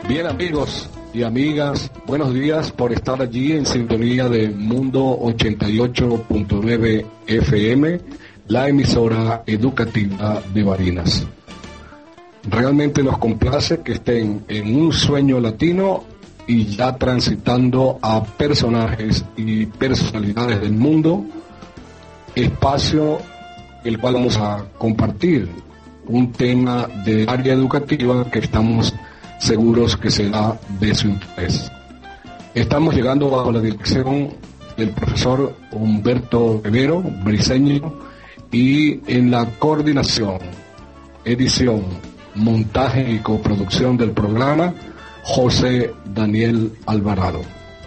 Bien, amigos y amigas, buenos días por estar allí en sintonía de Mundo 88.9 FM, la emisora educativa de Barinas. Realmente nos complace que estén en un sueño latino y ya transitando a personajes y personalidades del mundo, espacio el cual vamos a compartir un tema de área educativa que estamos seguros que será de su interés. Estamos llegando bajo la dirección del profesor Humberto Rivero, briseño, y en la coordinación, edición, montaje y coproducción del programa, José Daniel Alvarado.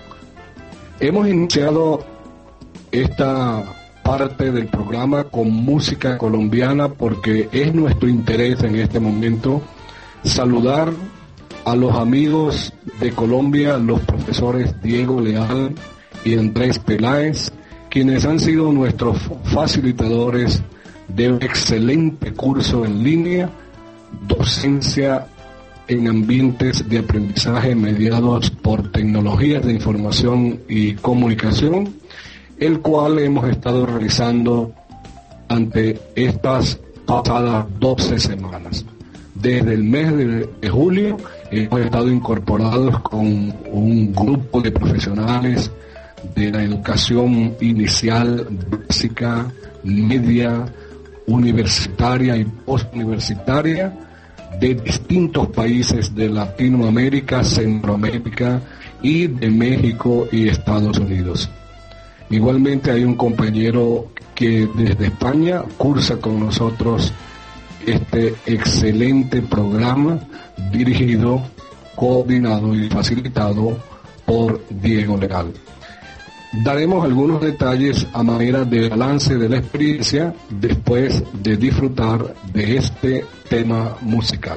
Hemos iniciado esta parte del programa con música colombiana porque es nuestro interés en este momento saludar a los amigos de Colombia, los profesores Diego Leal y Andrés Peláez, quienes han sido nuestros facilitadores de un excelente curso en línea, docencia en ambientes de aprendizaje mediados por tecnologías de información y comunicación, el cual hemos estado realizando ante estas pasadas 12 semanas. Desde el mes de julio hemos estado incorporados con un grupo de profesionales de la educación inicial, básica, media, universitaria y postuniversitaria de distintos países de Latinoamérica, Centroamérica y de México y Estados Unidos. Igualmente hay un compañero que desde España cursa con nosotros este excelente programa dirigido, coordinado y facilitado por Diego Leal. Daremos algunos detalles a manera de balance de la experiencia después de disfrutar de este tema musical.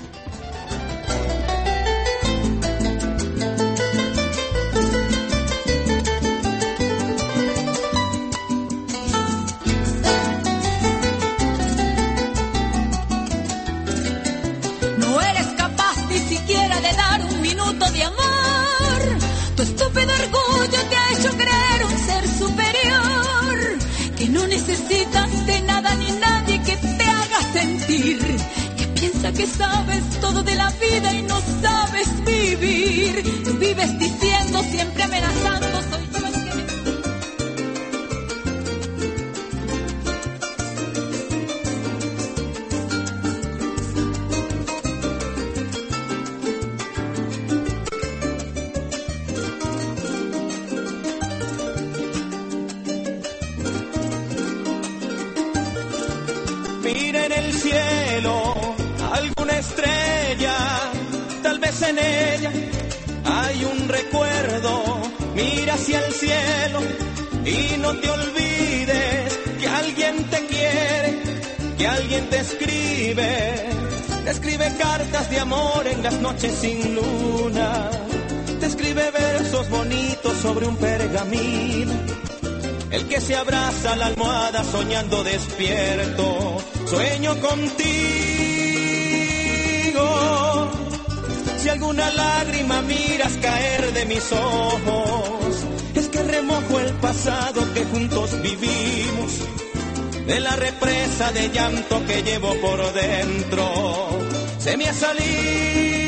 Que sabes todo de la vida y no sabes vivir. Tú vives diciendo, siempre amenazando, soy yo el que Mira en el cielo alguna estrella, tal vez en ella hay un recuerdo. Mira hacia el cielo y no te olvides que alguien te quiere, que alguien te escribe cartas de amor en las noches sin luna, te escribe versos bonitos sobre un pergamino. El que se abraza a la almohada soñando despierto, sueño contigo. Si alguna lágrima miras caer de mis ojos, es que remojo el pasado que juntos vivimos, de la represa de llanto que llevo por dentro, se me ha salido.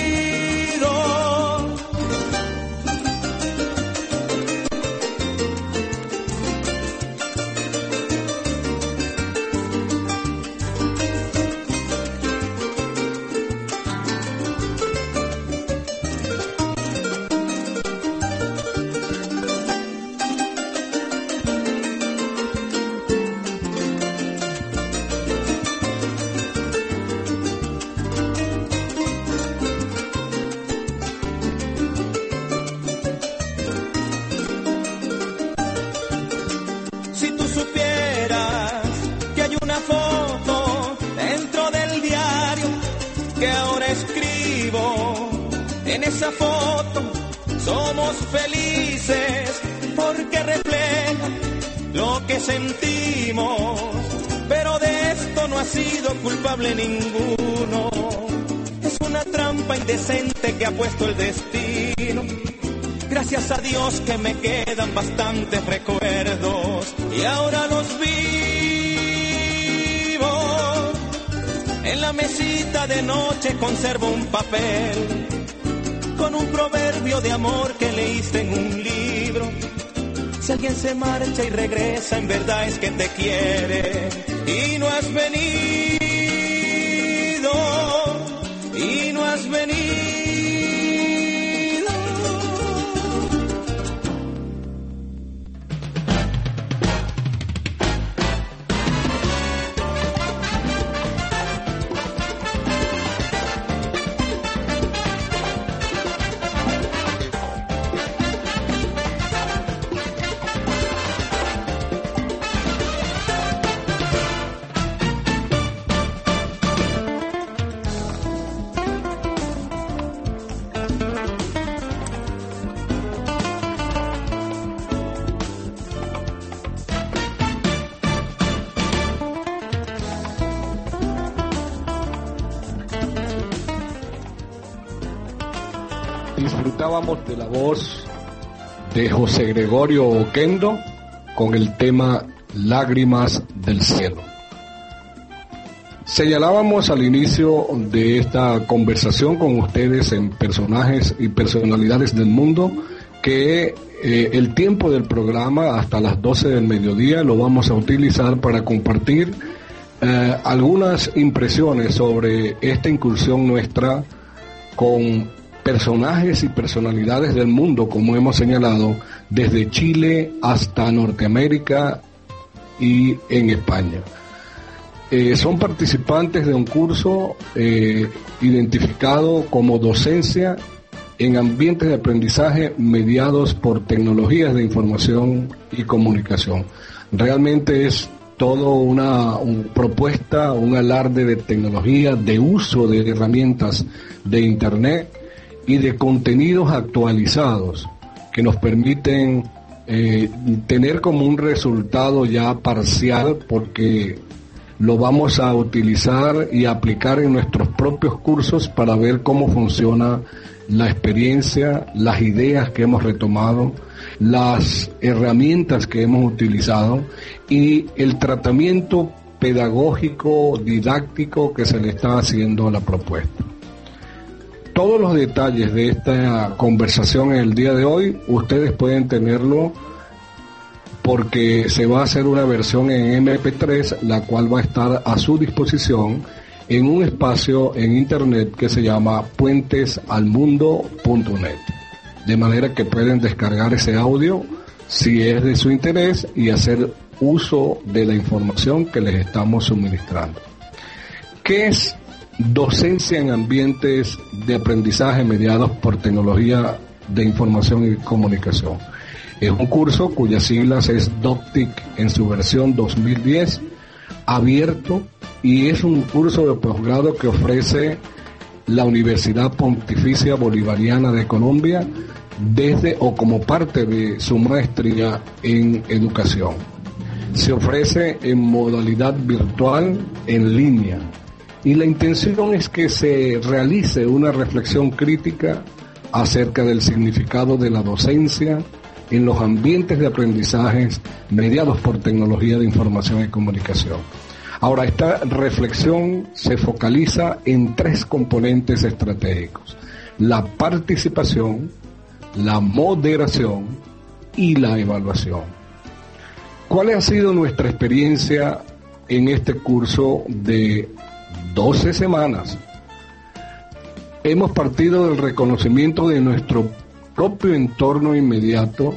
En esa foto somos felices porque refleja lo que sentimos, pero de esto no ha sido culpable ninguno. Es una trampa indecente que ha puesto el destino. Gracias a Dios que me quedan bastantes recuerdos y ahora los vivo. En la mesita de noche conservo un papel con un proverbio de amor que leíste en un libro. Si alguien se marcha y regresa, en verdad es que te quiere y no has venido, y no has venido. Disfrutábamos de la voz de José Gregorio Oquendo con el tema Lágrimas del Cielo. Señalábamos al inicio de esta conversación con ustedes en personajes y personalidades del mundo que el tiempo del programa hasta las 12 del mediodía lo vamos a utilizar para compartir algunas impresiones sobre esta incursión nuestra con personajes y personalidades del mundo, como hemos señalado, desde Chile hasta Norteamérica y en España. Son participantes de un curso identificado como docencia en ambientes de aprendizaje mediados por tecnologías de información y comunicación. Realmente es todo una propuesta, un alarde de tecnología, de uso de herramientas de Internet y de contenidos actualizados que nos permiten tener como un resultado ya parcial, porque lo vamos a utilizar y aplicar en nuestros propios cursos para ver cómo funciona la experiencia, las ideas que hemos retomado, las herramientas que hemos utilizado y el tratamiento pedagógico, didáctico que se le está haciendo a la propuesta. Todos los detalles de esta conversación en el día de hoy, ustedes pueden tenerlo porque se va a hacer una versión en MP3, la cual va a estar a su disposición en un espacio en Internet que se llama puentesalmundo.net. De manera que pueden descargar ese audio si es de su interés y hacer uso de la información que les estamos suministrando. ¿Qué es docencia en ambientes de aprendizaje mediados por tecnología de información y comunicación? Es un curso cuyas siglas es DOCTIC en su versión 2010, abierto, y es un curso de posgrado que ofrece la Universidad Pontificia Bolivariana de Colombia desde o como parte de su maestría en educación. Se ofrece en modalidad virtual, en línea, y la intención es que se realice una reflexión crítica acerca del significado de la docencia en los ambientes de aprendizajes mediados por tecnología de información y comunicación. Ahora, esta reflexión se focaliza en tres componentes estratégicos: la participación, la moderación y la evaluación. ¿Cuál ha sido nuestra experiencia en este curso de 12 semanas? Hemos partido del reconocimiento de nuestro propio entorno inmediato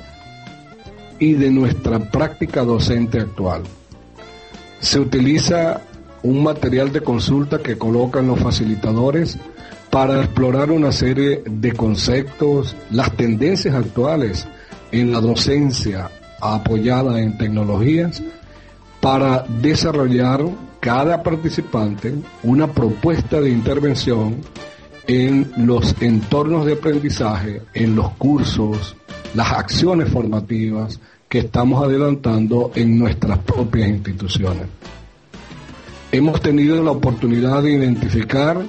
y de nuestra práctica docente actual. Se utiliza un material de consulta que colocan los facilitadores para explorar una serie de conceptos, las tendencias actuales en la docencia apoyada en tecnologías, para desarrollar cada participante una propuesta de intervención en los entornos de aprendizaje, en los cursos, las acciones formativas que estamos adelantando en nuestras propias instituciones. Hemos tenido la oportunidad de identificar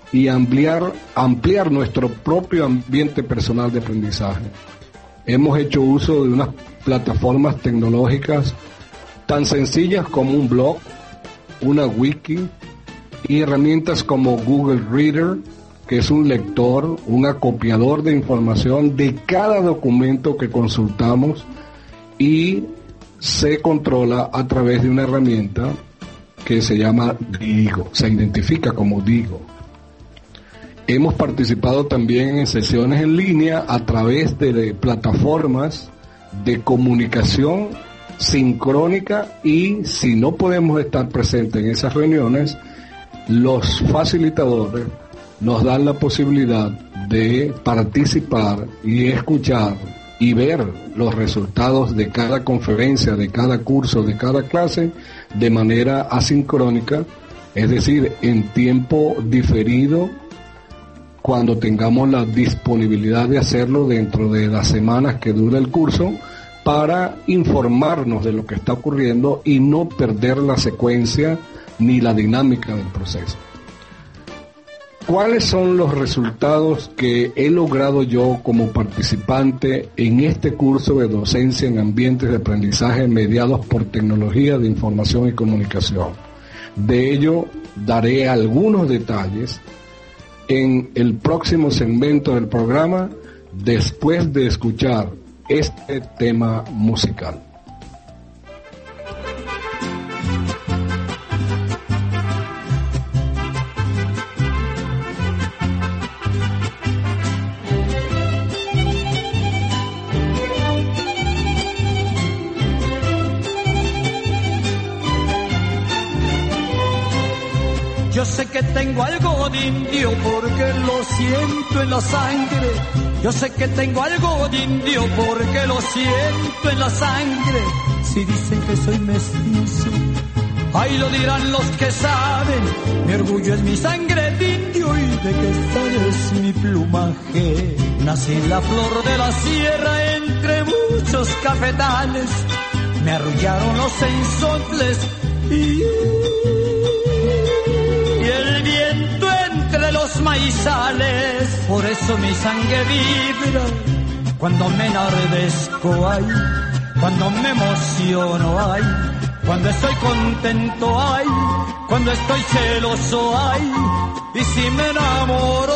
y ampliar nuestro propio ambiente personal de aprendizaje. Hemos hecho uso de unas plataformas tecnológicas tan sencillas como un blog, una wiki y herramientas como Google Reader, que es un lector, un acopiador de información de cada documento que consultamos y se controla a través de una herramienta que se llama Digo, se identifica como Digo. Hemos participado también en sesiones en línea a través de plataformas de comunicación sincrónica y si no podemos estar presentes en esas reuniones, los facilitadores nos dan la posibilidad de participar y escuchar y ver los resultados de cada conferencia, de cada curso, de cada clase de manera asincrónica, es decir, en tiempo diferido, cuando tengamos la disponibilidad de hacerlo dentro de las semanas que dura el curso, para informarnos de lo que está ocurriendo y no perder la secuencia ni la dinámica del proceso. ¿Cuáles son los resultados que he logrado yo como participante en este curso de docencia en ambientes de aprendizaje mediados por tecnología de información y comunicación? De ello daré algunos detalles en el próximo segmento del programa después de escuchar este tema musical. Yo sé que tengo algo de indio porque lo siento en la sangre. Yo sé que tengo algo de indio porque lo siento en la sangre. Si dicen que soy mestizo, ahí lo dirán los que saben. Mi orgullo es mi sangre de indio y de que tal es mi plumaje. Nací en la flor de la sierra entre muchos cafetales. Me arrullaron los sensontles y el viento entre los maizales. Por eso mi sangre vibra cuando me enardezco, ay, cuando me emociono, ay, cuando estoy contento, ay, cuando estoy celoso, ay, y si me enamoro,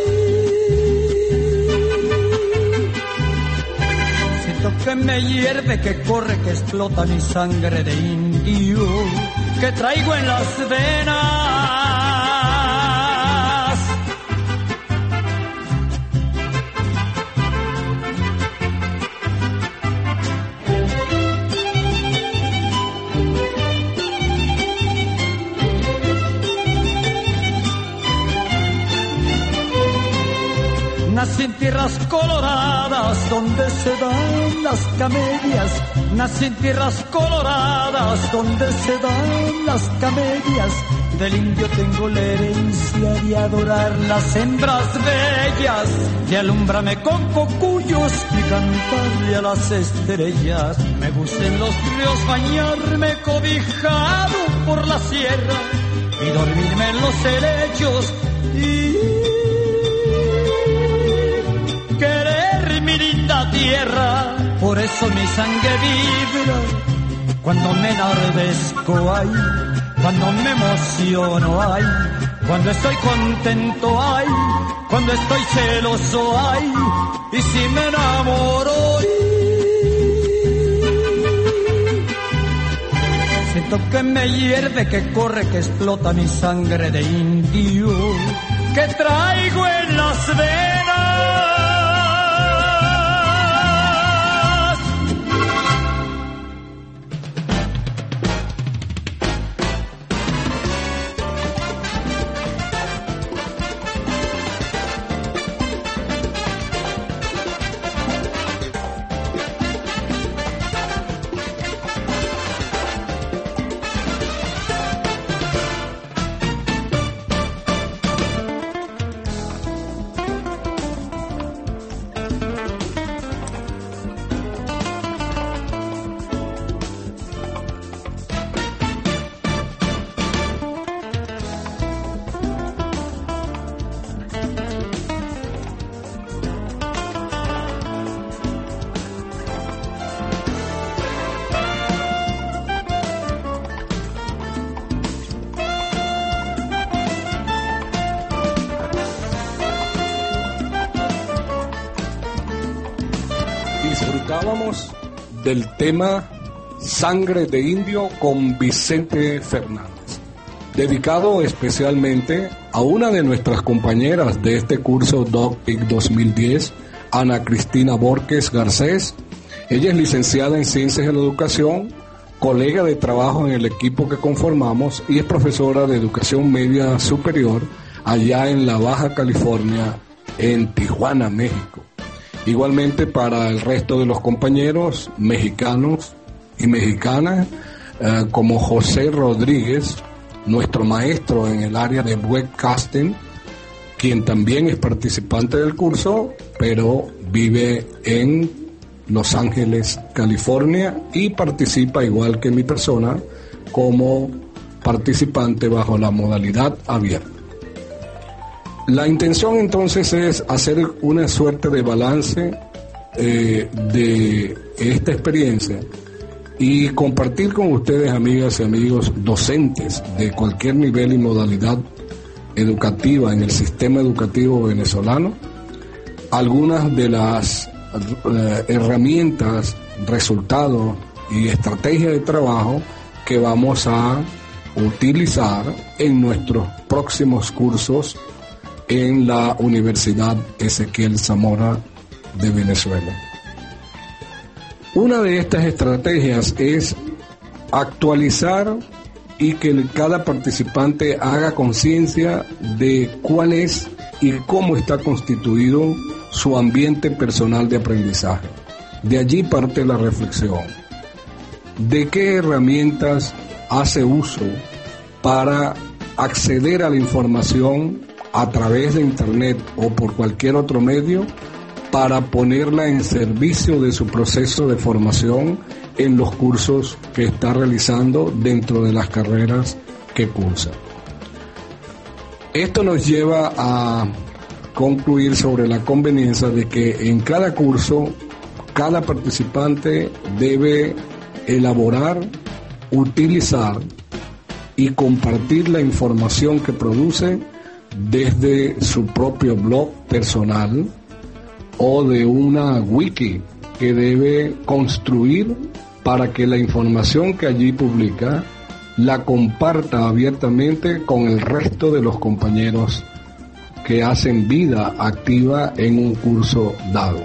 siento que me hierve, que corre, que explota mi sangre de indio que traigo en las venas. Nací en tierras coloradas donde se dan las camelias. Nací en tierras coloradas donde se dan las camelias. Del indio tengo la herencia de adorar las hembras bellas, de alumbrarme con cocuyos y cantarle a las estrellas. Me gusta en los ríos bañarme cobijado por la sierra y dormirme en los helechos y querer mi linda tierra. Por eso mi sangre vibra cuando me enardezco, ay, cuando me emociono, ay, cuando estoy contento, ay, cuando estoy celoso, ay, y si me enamoro, siento que me hierve, que corre, que explota mi sangre de indio que traigo en las venas. Disfrutábamos del tema Sangre de Indio con Vicente Fernández, dedicado especialmente a una de nuestras compañeras de este curso DocPIC 2010, Ana Cristina Borges Garcés. Ella es licenciada en Ciencias de la Educación, colega de trabajo en el equipo que conformamos y es profesora de Educación Media Superior allá en la Baja California, en Tijuana, México. Igualmente para el resto de los compañeros mexicanos y mexicanas, como José Rodríguez, nuestro maestro en el área de webcasting, quien también es participante del curso, pero vive en Los Ángeles, California, y participa igual que mi persona como participante bajo la modalidad abierta. La intención entonces es hacer una suerte de balance de esta experiencia y compartir con ustedes, amigas y amigos docentes de cualquier nivel y modalidad educativa en el sistema educativo venezolano, algunas de las herramientas, resultados y estrategias de trabajo que vamos a utilizar en nuestros próximos cursos en la Universidad Ezequiel Zamora de Venezuela. Una de estas estrategias es actualizar y que cada participante haga conciencia de cuál es y cómo está constituido su ambiente personal de aprendizaje. De allí parte la reflexión. ¿De qué herramientas hace uso para acceder a la información a través de Internet o por cualquier otro medio para ponerla en servicio de su proceso de formación en los cursos que está realizando dentro de las carreras que cursa? Esto nos lleva a concluir sobre la conveniencia de que en cada curso, cada participante debe elaborar, utilizar y compartir la información que produce desde su propio blog personal o de una wiki que debe construir para que la información que allí publica la comparta abiertamente con el resto de los compañeros que hacen vida activa en un curso dado.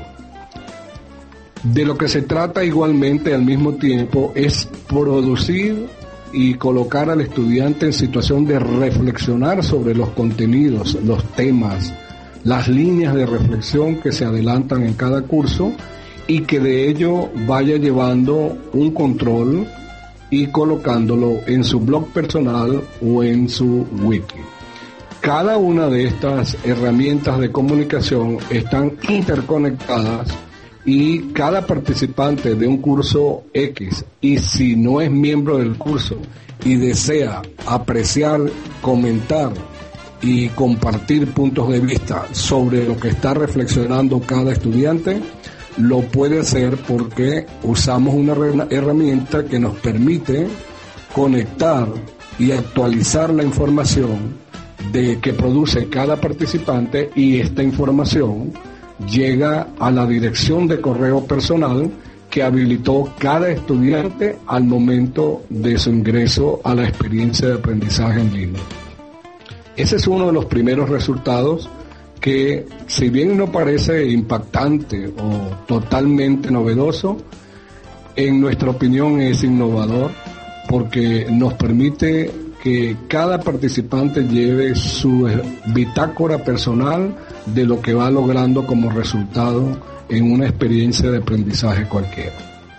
De lo que se trata igualmente al mismo tiempo es producir y colocar al estudiante en situación de reflexionar sobre los contenidos, los temas, las líneas de reflexión que se adelantan en cada curso y que de ello vaya llevando un control y colocándolo en su blog personal o en su wiki. Cada una de estas herramientas de comunicación están interconectadas y cada participante de un curso X, y si no es miembro del curso y desea apreciar, comentar y compartir puntos de vista sobre lo que está reflexionando cada estudiante, lo puede hacer porque usamos una herramienta que nos permite conectar y actualizar la información de que produce cada participante, y esta información llega a la dirección de correo personal que habilitó cada estudiante al momento de su ingreso a la experiencia de aprendizaje en línea. Ese es uno de los primeros resultados que, si bien no parece impactante o totalmente novedoso, en nuestra opinión es innovador porque nos permite que cada participante lleve su bitácora personal de lo que va logrando como resultado en una experiencia de aprendizaje cualquiera.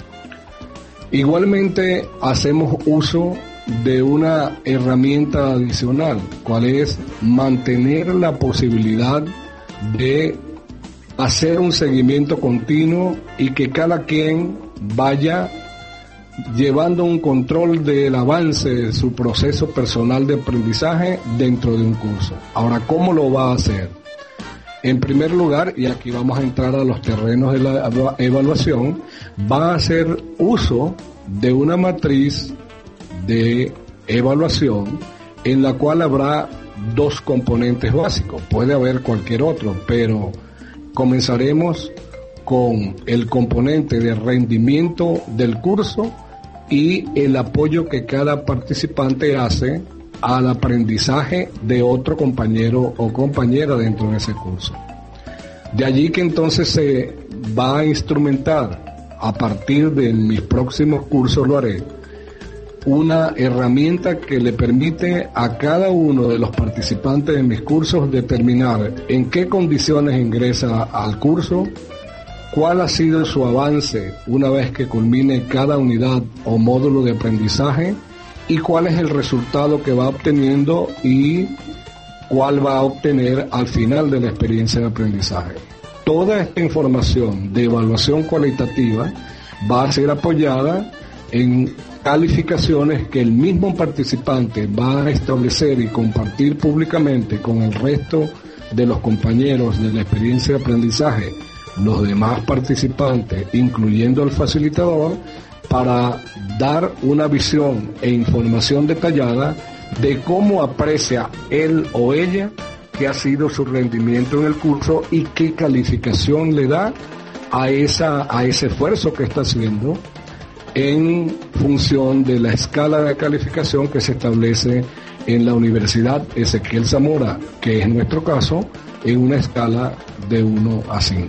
Igualmente hacemos uso de una herramienta adicional, cual es mantener la posibilidad de hacer un seguimiento continuo y que cada quien vaya llevando un control del avance de su proceso personal de aprendizaje dentro de un curso. Ahora, ¿cómo lo va a hacer? En primer lugar, y aquí vamos a entrar a los terrenos de la evaluación, va a hacer uso de una matriz de evaluación en la cual habrá dos componentes básicos. Puede haber cualquier otro, pero comenzaremos con el componente de rendimiento del curso y el apoyo que cada participante hace al aprendizaje de otro compañero o compañera dentro de ese curso. De allí que entonces se va a instrumentar, a partir de mis próximos cursos lo haré, una herramienta que le permite a cada uno de los participantes de mis cursos determinar en qué condiciones ingresa al curso, cuál ha sido su avance una vez que culmine cada unidad o módulo de aprendizaje y cuál es el resultado que va obteniendo y cuál va a obtener al final de la experiencia de aprendizaje. Toda esta información de evaluación cualitativa va a ser apoyada en calificaciones que el mismo participante va a establecer y compartir públicamente con el resto de los compañeros de la experiencia de aprendizaje, los demás participantes, incluyendo el facilitador, para dar una visión e información detallada de cómo aprecia él o ella que ha sido su rendimiento en el curso y qué calificación le da a ese esfuerzo que está haciendo en función de la escala de calificación que se establece en la Universidad Ezequiel Zamora, que es nuestro caso, en una escala de 1 a 5.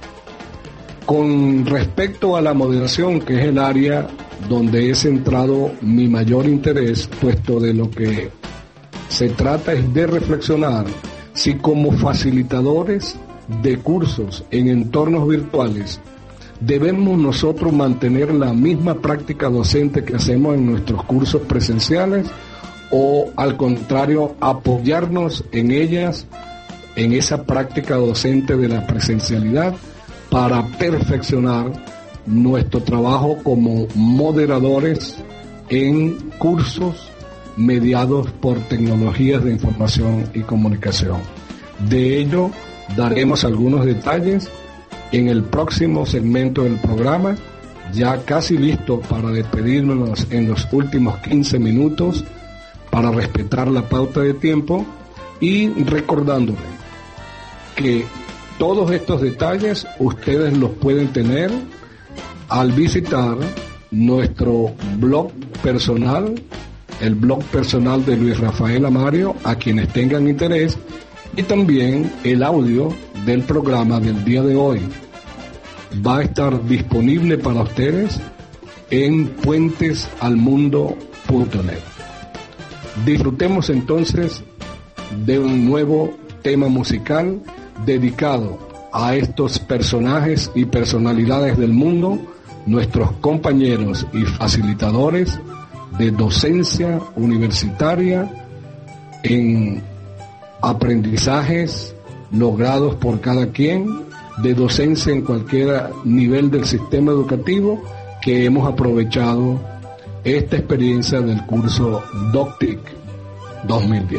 Con respecto a la moderación, que es el área donde he centrado mi mayor interés, puesto de lo que se trata es de reflexionar si como facilitadores de cursos en entornos virtuales debemos nosotros mantener la misma práctica docente que hacemos en nuestros cursos presenciales o al contrario apoyarnos en ellas, en esa práctica docente de la presencialidad para perfeccionar nuestro trabajo como moderadores en cursos mediados por tecnologías de información y comunicación. De ello daremos algunos detalles en el próximo segmento del programa, ya casi listo para despedirnos en los últimos 15 minutos para respetar la pauta de tiempo y recordándole que todos estos detalles ustedes los pueden tener al visitar nuestro blog personal, el blog personal de Luis Rafael Amario, a quienes tengan interés, y también el audio del programa del día de hoy va a estar disponible para ustedes en puentesalmundo.net. Disfrutemos entonces de un nuevo tema musical dedicado a estos personajes y personalidades del mundo, nuestros compañeros y facilitadores de docencia universitaria en aprendizajes logrados por cada quien, de docencia en cualquier nivel del sistema educativo, que hemos aprovechado esta experiencia del curso DocTIC 2010.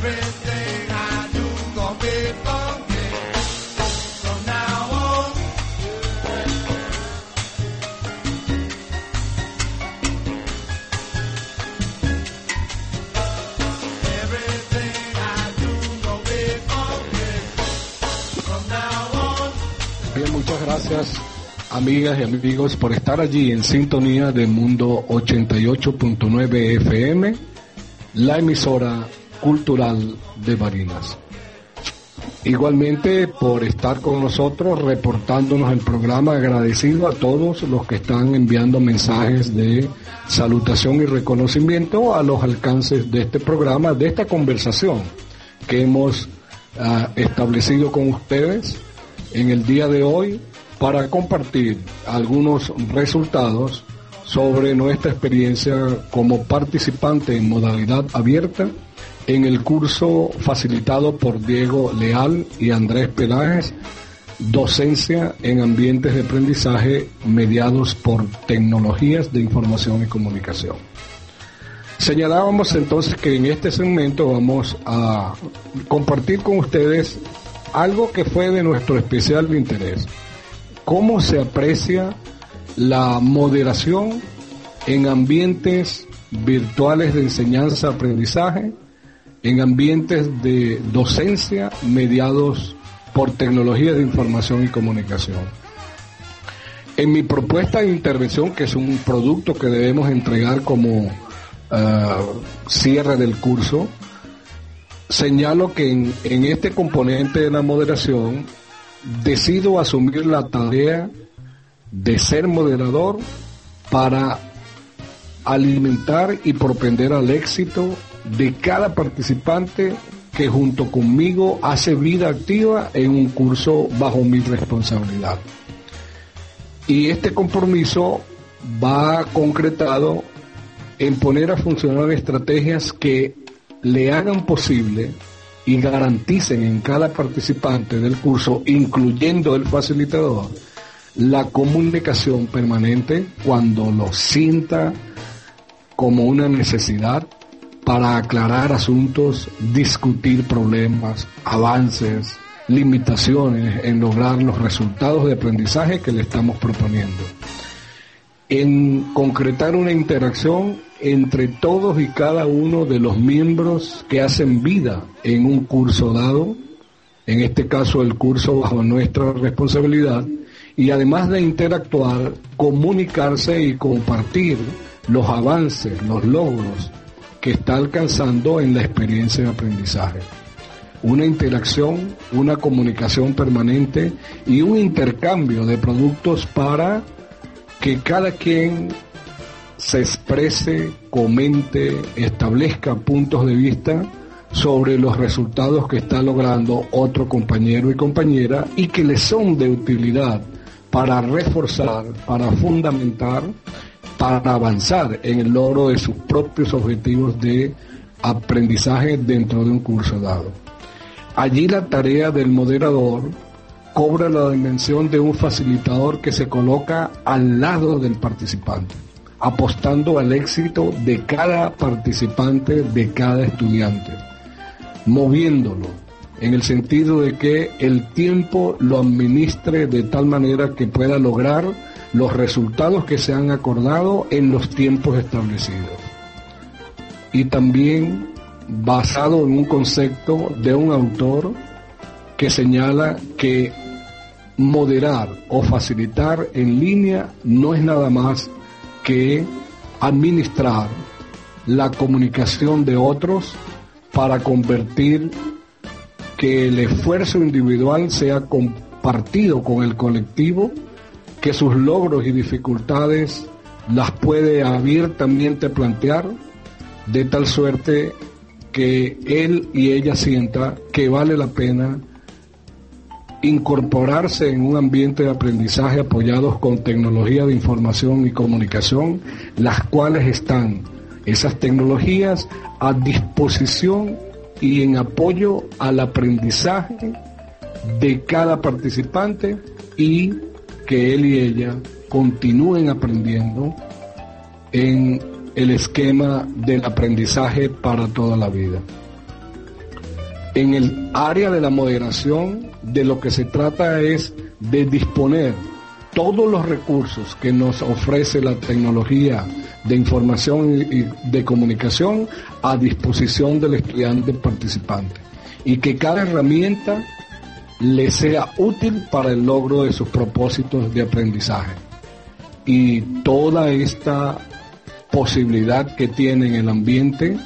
Gracias, amigas y amigos, por estar allí en sintonía de Mundo 88.9 FM, la emisora cultural de Barinas. Igualmente por estar con nosotros reportándonos el programa, agradecido a todos los que están enviando mensajes de salutación y reconocimiento a los alcances de este programa, de esta conversación que hemos establecido con ustedes en el día de hoy, para compartir algunos resultados sobre nuestra experiencia como participante en modalidad abierta en el curso facilitado por Diego Leal y Andrés Peláez, docencia en ambientes de aprendizaje mediados por tecnologías de información y comunicación. Señalábamos entonces que en este segmento vamos a compartir con ustedes algo que fue de nuestro especial interés: cómo se aprecia la moderación en ambientes virtuales de enseñanza-aprendizaje, en ambientes de docencia mediados por tecnologías de información y comunicación. En mi propuesta de intervención, que es un producto que debemos entregar como cierre del curso, señalo que en este componente de la moderación decido asumir la tarea de ser moderador para alimentar y propender al éxito de cada participante que junto conmigo hace vida activa en un curso bajo mi responsabilidad. Y este compromiso va concretado en poner a funcionar estrategias que le hagan posible y garanticen en cada participante del curso, incluyendo el facilitador, la comunicación permanente cuando lo sienta como una necesidad para aclarar asuntos, discutir problemas, avances, limitaciones en lograr los resultados de aprendizaje que le estamos proponiendo. En concretar una interacción entre todos y cada uno de los miembros que hacen vida en un curso dado, en este caso el curso bajo nuestra responsabilidad, y además de interactuar, comunicarse y compartir los avances, los logros que está alcanzando en la experiencia de aprendizaje. Una interacción, una comunicación permanente y un intercambio de productos para que cada quien se exprese, comente, establezca puntos de vista sobre los resultados que está logrando otro compañero y compañera y que le son de utilidad para reforzar, para fundamentar, para avanzar en el logro de sus propios objetivos de aprendizaje dentro de un curso dado. Allí la tarea del moderador cobra la dimensión de un facilitador que se coloca al lado del participante, apostando al éxito de cada participante, de cada estudiante, moviéndolo en el sentido de que el tiempo lo administre de tal manera que pueda lograr los resultados que se han acordado en los tiempos establecidos. Y también basado en un concepto de un autor que señala que moderar o facilitar en línea no es nada más que administrar la comunicación de otros para convertir que el esfuerzo individual sea compartido con el colectivo, que sus logros y dificultades las puede abiertamente plantear, de tal suerte que él y ella sienta que vale la pena incorporarse en un ambiente de aprendizaje apoyados con tecnología de información y comunicación, las cuales están, esas tecnologías, a disposición y en apoyo al aprendizaje de cada participante y que él y ella continúen aprendiendo en el esquema del aprendizaje para toda la vida. En el área de la moderación, de lo que se trata es de disponer todos los recursos que nos ofrece la tecnología de información y de comunicación a disposición del estudiante participante, y que cada herramienta le sea útil para el logro de sus propósitos de aprendizaje. Y toda esta posibilidad que tiene en el ambiente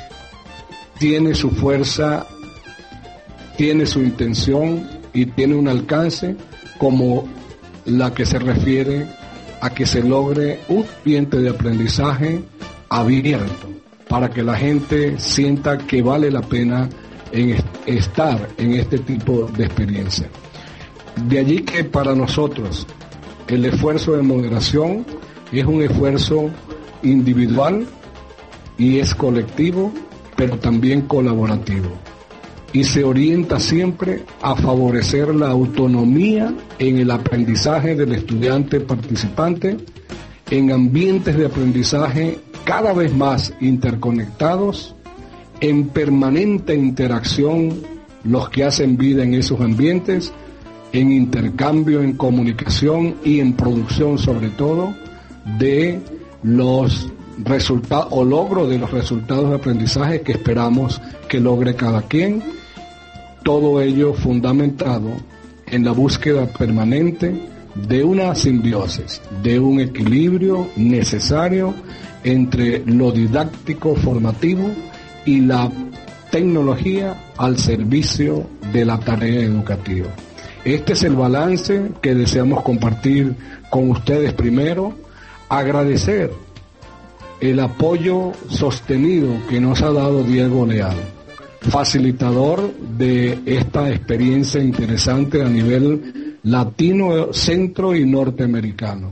tiene su fuerza, tiene su intención y tiene un alcance como la que se refiere a que se logre un ambiente de aprendizaje abierto para que la gente sienta que vale la pena estar en este tipo de experiencia. De allí que para nosotros el esfuerzo de moderación es un esfuerzo individual y es colectivo, pero también colaborativo, y se orienta siempre a favorecer la autonomía en el aprendizaje del estudiante participante en ambientes de aprendizaje cada vez más interconectados, en permanente interacción los que hacen vida en esos ambientes, en intercambio, en comunicación y en producción sobre todo de los resultados o logro de los resultados de aprendizaje que esperamos que logre cada quien. Todo ello fundamentado en la búsqueda permanente de una simbiosis, de un equilibrio necesario entre lo didáctico formativo y la tecnología al servicio de la tarea educativa. Este es el balance que deseamos compartir con ustedes. Primero, agradecer el apoyo sostenido que nos ha dado Diego Leal, facilitador de esta experiencia interesante a nivel latino, centro y norteamericano.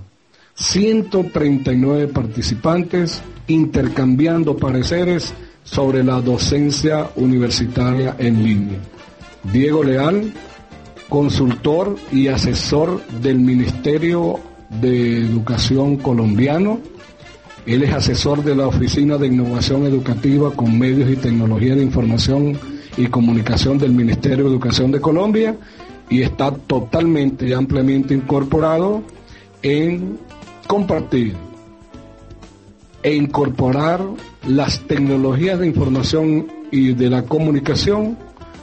139 participantes intercambiando pareceres sobre la docencia universitaria en línea. Diego Leal, consultor y asesor del Ministerio de Educación colombiano. Él es asesor de la Oficina de Innovación Educativa con Medios y Tecnología de Información y Comunicación del Ministerio de Educación de Colombia, y está totalmente y ampliamente incorporado en compartir e incorporar las tecnologías de información y de la comunicación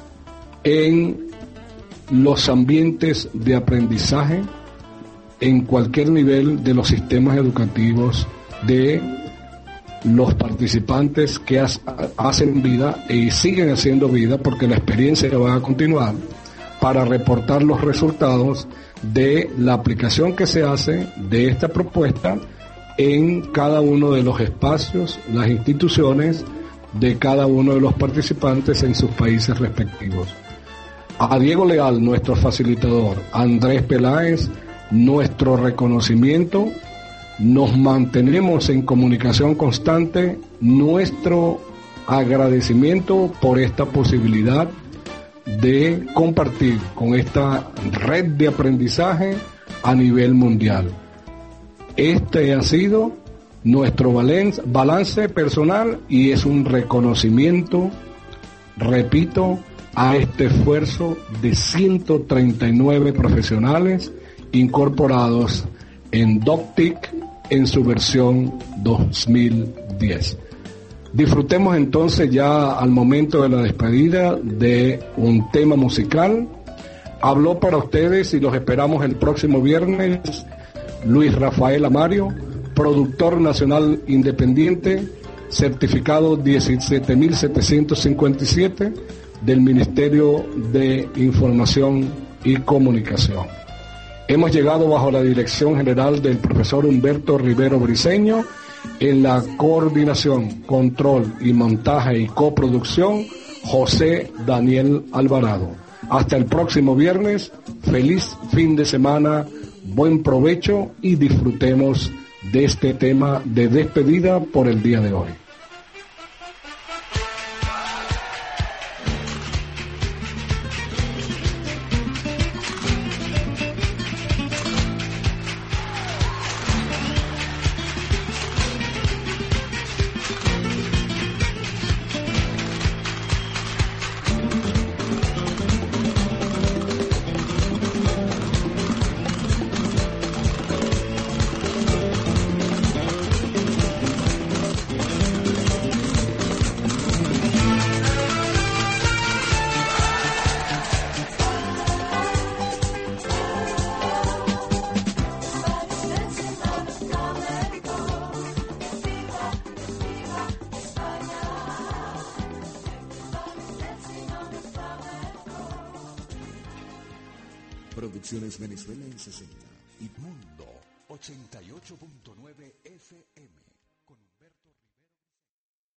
en los ambientes de aprendizaje en cualquier nivel de los sistemas educativos de los participantes que hacen vida y siguen haciendo vida, porque la experiencia va a continuar, para reportar los resultados de la aplicación que se hace de esta propuesta en cada uno de los espacios, las instituciones de cada uno de los participantes en sus países respectivos. A Diego Leal, nuestro facilitador, a Andrés Peláez, nuestro reconocimiento. Nos mantenemos en comunicación constante, nuestro agradecimiento por esta posibilidad de compartir con esta red de aprendizaje a nivel mundial. Este ha sido nuestro balance personal y es un reconocimiento, repito, a este esfuerzo de 139 profesionales incorporados en DocTIC en su versión 2010. Disfrutemos entonces ya al momento de la despedida de un tema musical. Habló para ustedes y los esperamos el próximo viernes Luis Rafael Amario, productor nacional independiente, certificado 17757 del Ministerio de Información y Comunicación. Hemos llegado bajo la dirección general del profesor Humberto Rivero Briceño, en la coordinación, control y montaje y coproducción, José Daniel Alvarado. Hasta el próximo viernes, feliz fin de semana, buen provecho y disfrutemos de este tema de despedida por el día de hoy. Producciones Venezuela en 60 y Mundo 88.9 FM.